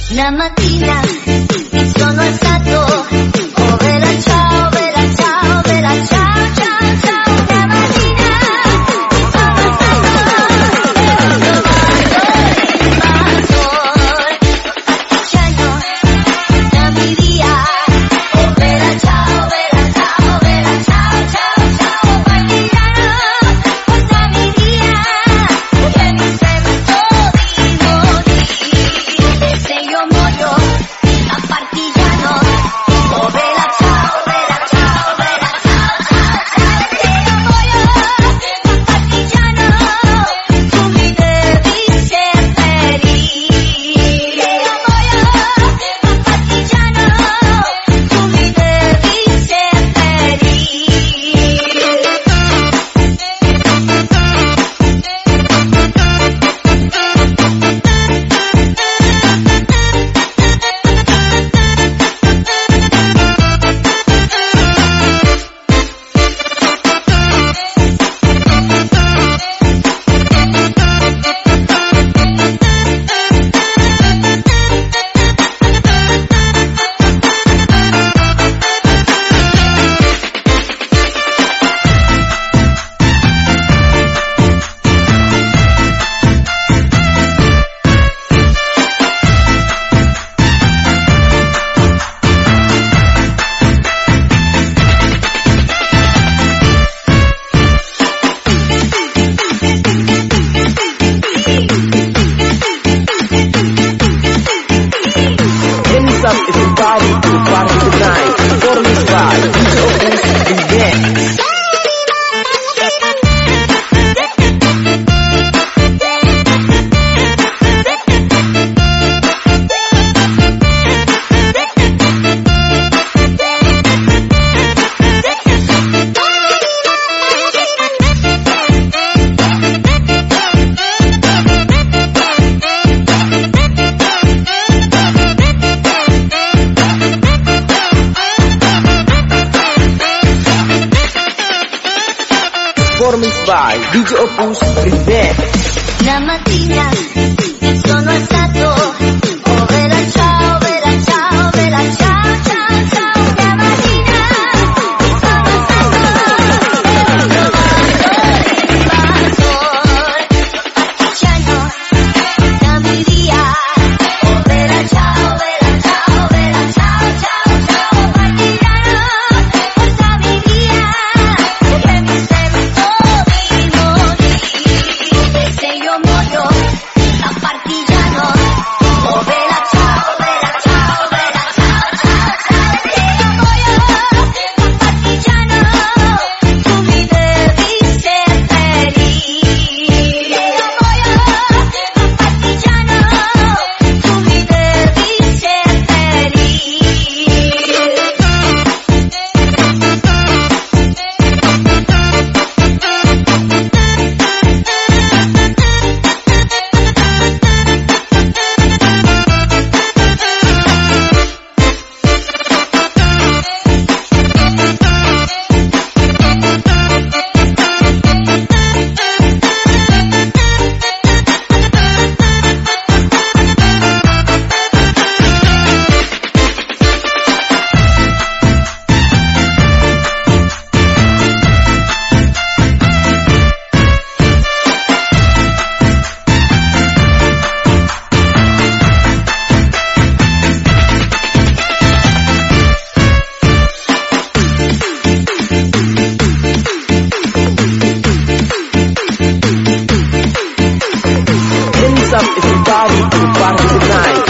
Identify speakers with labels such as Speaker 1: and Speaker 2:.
Speaker 1: Una mattina mi sono alzato, oh bella ciao, bella ciao, bella ciao, ciao, ciao. Una mattina mi sono alzato e ho trovato l'invasor. Partigiano, dammi via, oh bella ciao, bella ciao, bella ciao, ciao, ciao. Partigiano, portami via, che mi sento di morire. Se io muoio a partigiano, oh bella ciao, bella ciao, bella ciao, ciao, ciao. Se io muoio a partigiano, tu mi devi seppellire. Se io muoio a partigiano, tu mi devi seppellire.
Speaker 2: It's a party to the party tonight. Performance by DJ Opus Remix. Performance by DJ Opus Remix.
Speaker 1: Una mattina mi sono alzato, oh bella ciao, bella ciao, bella ciao, ciao, ciao. Una mattina mi sono alzato e ho trovato l'invasor. Partigiano, dammi via, oh bella ciao, bella ciao, bella ciao, ciao, ciao. Partigiano, portami via, che mi sento di morire. Se io muoio a partigiano, oh bella ciao, bella ciao, bella ciao, ciao, ciao. Se io muoio a partigiano, tu mi devi seppellire. Se io muoio a partigiano, tu mi devi seppellire.
Speaker 2: It's a party to the party tonight.